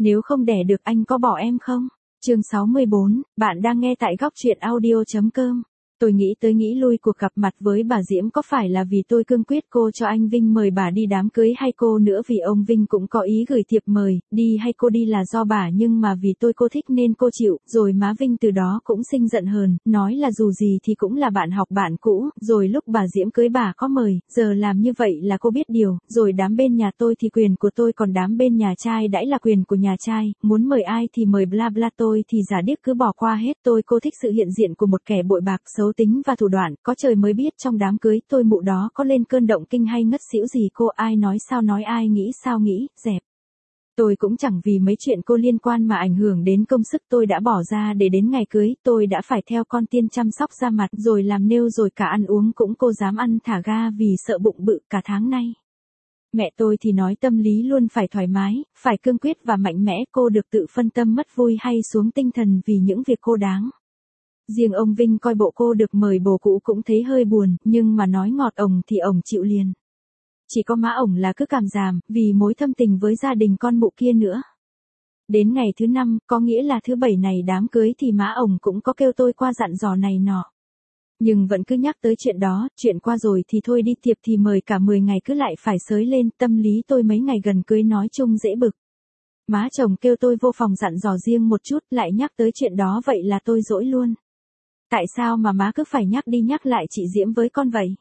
Nếu không đẻ được anh có bỏ em không? Chương 64, bạn đang nghe tại góc truyện audio.com. Tôi nghĩ tới nghĩ lui cuộc gặp mặt với bà Diễm có phải là vì tôi cương quyết cô cho anh Vinh mời bà đi đám cưới hay cô nữa vì ông Vinh cũng có ý gửi thiệp mời, đi hay cô đi là do bà nhưng mà vì cô thích nên cô chịu, rồi má Vinh từ đó cũng sinh giận hờn, nói là dù gì thì cũng là bạn học bạn cũ, rồi lúc bà Diễm cưới bà có mời, giờ làm như vậy là cô biết điều, rồi đám bên nhà tôi thì quyền của tôi còn đám bên nhà trai đãi là quyền của nhà trai, muốn mời ai thì mời bla bla tôi thì giả điếc cứ bỏ qua hết cô thích sự hiện diện của một kẻ bội bạc xấu tính và thủ đoạn, có trời mới biết trong đám cưới tôi mụ đó có lên cơn động kinh hay ngất xỉu gì cô ai nói ai nghĩ sao nghĩ, dẹp. Tôi cũng chẳng vì mấy chuyện cô liên quan mà ảnh hưởng đến công sức tôi đã bỏ ra để đến ngày cưới, tôi đã phải theo con tiên chăm sóc da mặt rồi làm nail rồi cả ăn uống cũng cô dám ăn thả ga vì sợ bụng bự cả tháng nay. Mẹ tôi thì nói tâm lý luôn phải thoải mái, phải cương quyết và mạnh mẽ cô được tự phân tâm mất vui hay xuống tinh thần vì những việc cô đáng. Riêng ông Vinh coi bộ cô được mời bồ cũ cũng thấy hơi buồn, nhưng mà nói ngọt ổng thì ổng chịu liền. Chỉ có má ổng là cứ cảm giảm, vì mối thâm tình với gia đình con mụ kia nữa. Đến ngày thứ 5, có nghĩa là thứ 7 này đám cưới thì má ổng cũng có kêu tôi qua dặn dò này nọ. Nhưng vẫn cứ nhắc tới chuyện đó, chuyện qua rồi thì thôi đi tiệc thì mời cả 10 ngày cứ lại phải xới lên, tâm lý tôi mấy ngày gần cưới nói chung dễ bực. Má chồng kêu tôi vô phòng dặn dò riêng một chút lại nhắc tới chuyện đó vậy là tôi dỗi luôn. Tại sao mà má cứ phải nhắc đi nhắc lại chị Diễm với con vậy?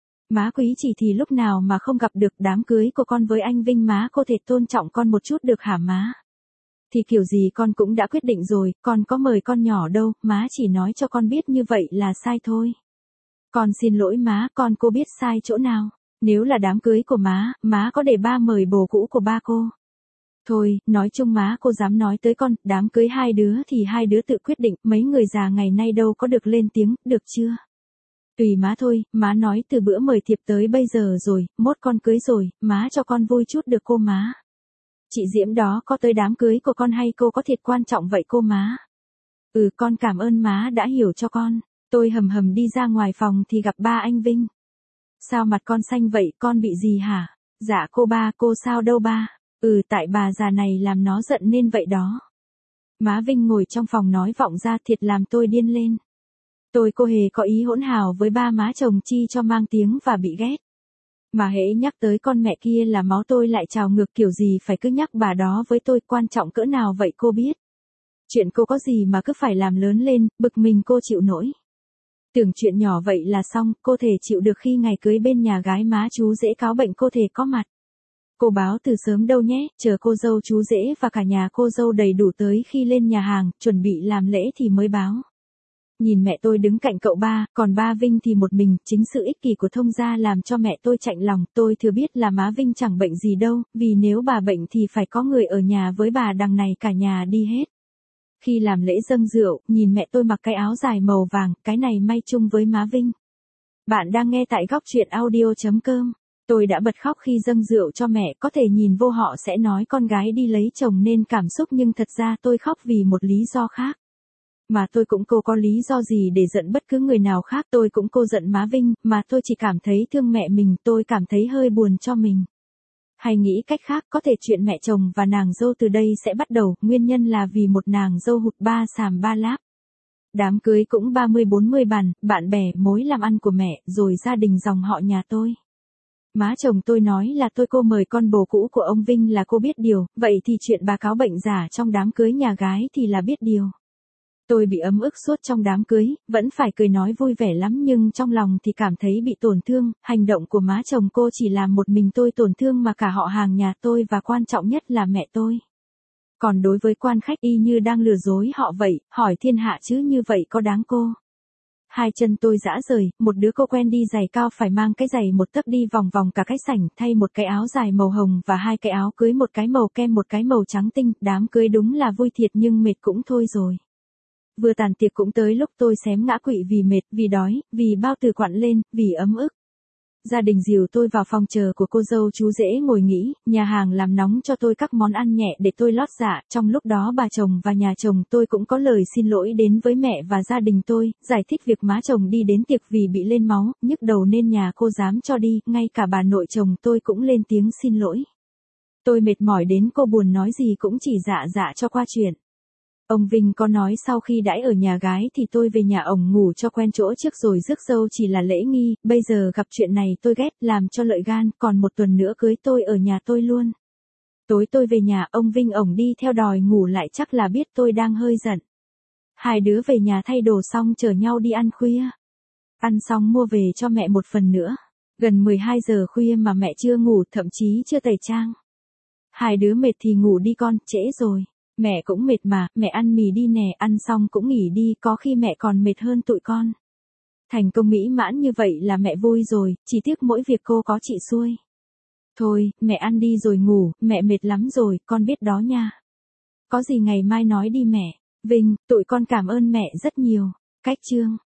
Má quý chỉ thì lúc nào mà không gặp được đám cưới của con với anh Vinh má có thể tôn trọng con một chút được hả má? Thì kiểu gì con cũng đã quyết định rồi, con có mời con nhỏ đâu, má chỉ nói cho con biết như vậy là sai thôi. Con xin lỗi má, cô biết sai chỗ nào? Nếu là đám cưới của má có để ba mời bồ cũ của ba cô. Thôi, nói chung má cô dám nói tới con, đám cưới hai đứa thì hai đứa tự quyết định, mấy người già ngày nay đâu có được lên tiếng, được chưa? Tùy má thôi, má nói từ bữa mời thiệp tới bây giờ rồi, mốt con cưới rồi, má cho con vui chút được cô má. Chị Diễm đó có tới đám cưới của con hay cô có thiệt quan trọng vậy cô má? Con cảm ơn má đã hiểu cho con. Tôi hầm hầm đi ra ngoài phòng thì gặp ba anh Vinh. Sao mặt con xanh vậy, con bị gì hả? Dạ cô ba, cô sao đâu ba? Tại bà già này làm nó giận nên vậy đó. Má Vinh ngồi trong phòng nói vọng ra thiệt làm tôi điên lên. Cô hề có ý hỗn hào với ba má chồng chi cho mang tiếng và bị ghét. Mà hễ nhắc tới con mẹ kia là máu tôi lại trào ngược kiểu gì phải cứ nhắc bà đó với tôi quan trọng cỡ nào vậy cô biết. Chuyện cô có gì mà cứ phải làm lớn lên, bực mình cô chịu nổi. Tưởng chuyện nhỏ vậy là xong, cô thể chịu được khi ngày cưới bên nhà gái má chú rể cáo bệnh cô thể có mặt. Cô báo từ sớm đâu nhé, chờ cô dâu chú rể và cả nhà cô dâu đầy đủ tới khi lên nhà hàng, chuẩn bị làm lễ thì mới báo. Nhìn mẹ tôi đứng cạnh cậu ba, còn ba Vinh thì một mình, chính sự ích kỷ của thông gia làm cho mẹ tôi chạnh lòng, tôi thừa biết là má Vinh chẳng bệnh gì đâu, vì nếu bà bệnh thì phải có người ở nhà với bà đằng này cả nhà đi hết. Khi làm lễ dâng rượu, nhìn mẹ tôi mặc cái áo dài màu vàng, cái này may chung với má Vinh. Bạn đang nghe tại góc truyện audio.com. Tôi đã bật khóc khi dâng rượu cho mẹ, có thể nhìn vô họ sẽ nói con gái đi lấy chồng nên cảm xúc nhưng thật ra tôi khóc vì một lý do khác. Mà tôi cũng cô có lý do gì để giận bất cứ người nào khác tôi cũng cô giận má Vinh, mà tôi chỉ cảm thấy thương mẹ mình, tôi cảm thấy hơi buồn cho mình. Hay nghĩ cách khác có thể chuyện mẹ chồng và nàng dâu từ đây sẽ bắt đầu, nguyên nhân là vì một nàng dâu hụt ba sàm ba láp. Đám cưới cũng 30-40 bàn, bạn bè, mối làm ăn của mẹ, rồi gia đình dòng họ nhà tôi. Má chồng tôi nói là cô mời con bồ cũ của ông Vinh là cô biết điều, vậy thì chuyện bà cáo bệnh giả trong đám cưới nhà gái thì là biết điều. Tôi bị ấm ức suốt trong đám cưới, vẫn phải cười nói vui vẻ lắm nhưng trong lòng thì cảm thấy bị tổn thương, hành động của má chồng cô chỉ làm một mình tôi tổn thương mà cả họ hàng nhà tôi và quan trọng nhất là mẹ tôi. Còn đối với quan khách y như đang lừa dối họ vậy, hỏi thiên hạ chứ như vậy có đáng cô. Hai chân tôi rã rời, một đứa cô quen đi giày cao phải mang cái giày một tấc đi vòng vòng cả cái sảnh, thay một cái áo dài màu hồng và hai cái áo cưới một cái màu kem một cái màu trắng tinh, đám cưới đúng là vui thiệt nhưng mệt cũng thôi rồi. Vừa tàn tiệc cũng tới lúc tôi xém ngã quỵ vì mệt, vì đói, vì bao tử quặn lên, vì ấm ức. Gia đình dìu tôi vào phòng chờ của cô dâu chú rể ngồi nghỉ, nhà hàng làm nóng cho tôi các món ăn nhẹ để tôi lót dạ, trong lúc đó bà chồng và nhà chồng tôi cũng có lời xin lỗi đến với mẹ và gia đình tôi, giải thích việc má chồng đi đến tiệc vì bị lên máu, nhức đầu nên nhà cô dám cho đi, ngay cả bà nội chồng tôi cũng lên tiếng xin lỗi. Tôi mệt mỏi đến cô buồn nói gì cũng chỉ dạ dạ cho qua chuyện. Ông Vinh có nói sau khi đãi ở nhà gái thì tôi về nhà ổng ngủ cho quen chỗ trước rồi rước dâu chỉ là lễ nghi, bây giờ gặp chuyện này tôi ghét làm cho lợi gan, còn một tuần nữa cưới tôi ở nhà tôi luôn. Tối tôi về nhà ông Vinh ổng đi theo đòi ngủ lại chắc là biết tôi đang hơi giận. Hai đứa về nhà thay đồ xong chở nhau đi ăn khuya. Ăn xong mua về cho mẹ một phần nữa. Gần 12 giờ khuya mà mẹ chưa ngủ thậm chí chưa tẩy trang. Hai đứa mệt thì ngủ đi con, trễ rồi. Mẹ cũng mệt mà, mẹ ăn mì đi nè, ăn xong cũng nghỉ đi, có khi mẹ còn mệt hơn tụi con. Thành công mỹ mãn như vậy là mẹ vui rồi, chỉ tiếc mỗi việc cô có chị xuôi. Thôi, mẹ ăn đi rồi ngủ, mẹ mệt lắm rồi, con biết đó nha. Có gì ngày mai nói đi mẹ. Vinh, tụi con cảm ơn mẹ rất nhiều. Cách chương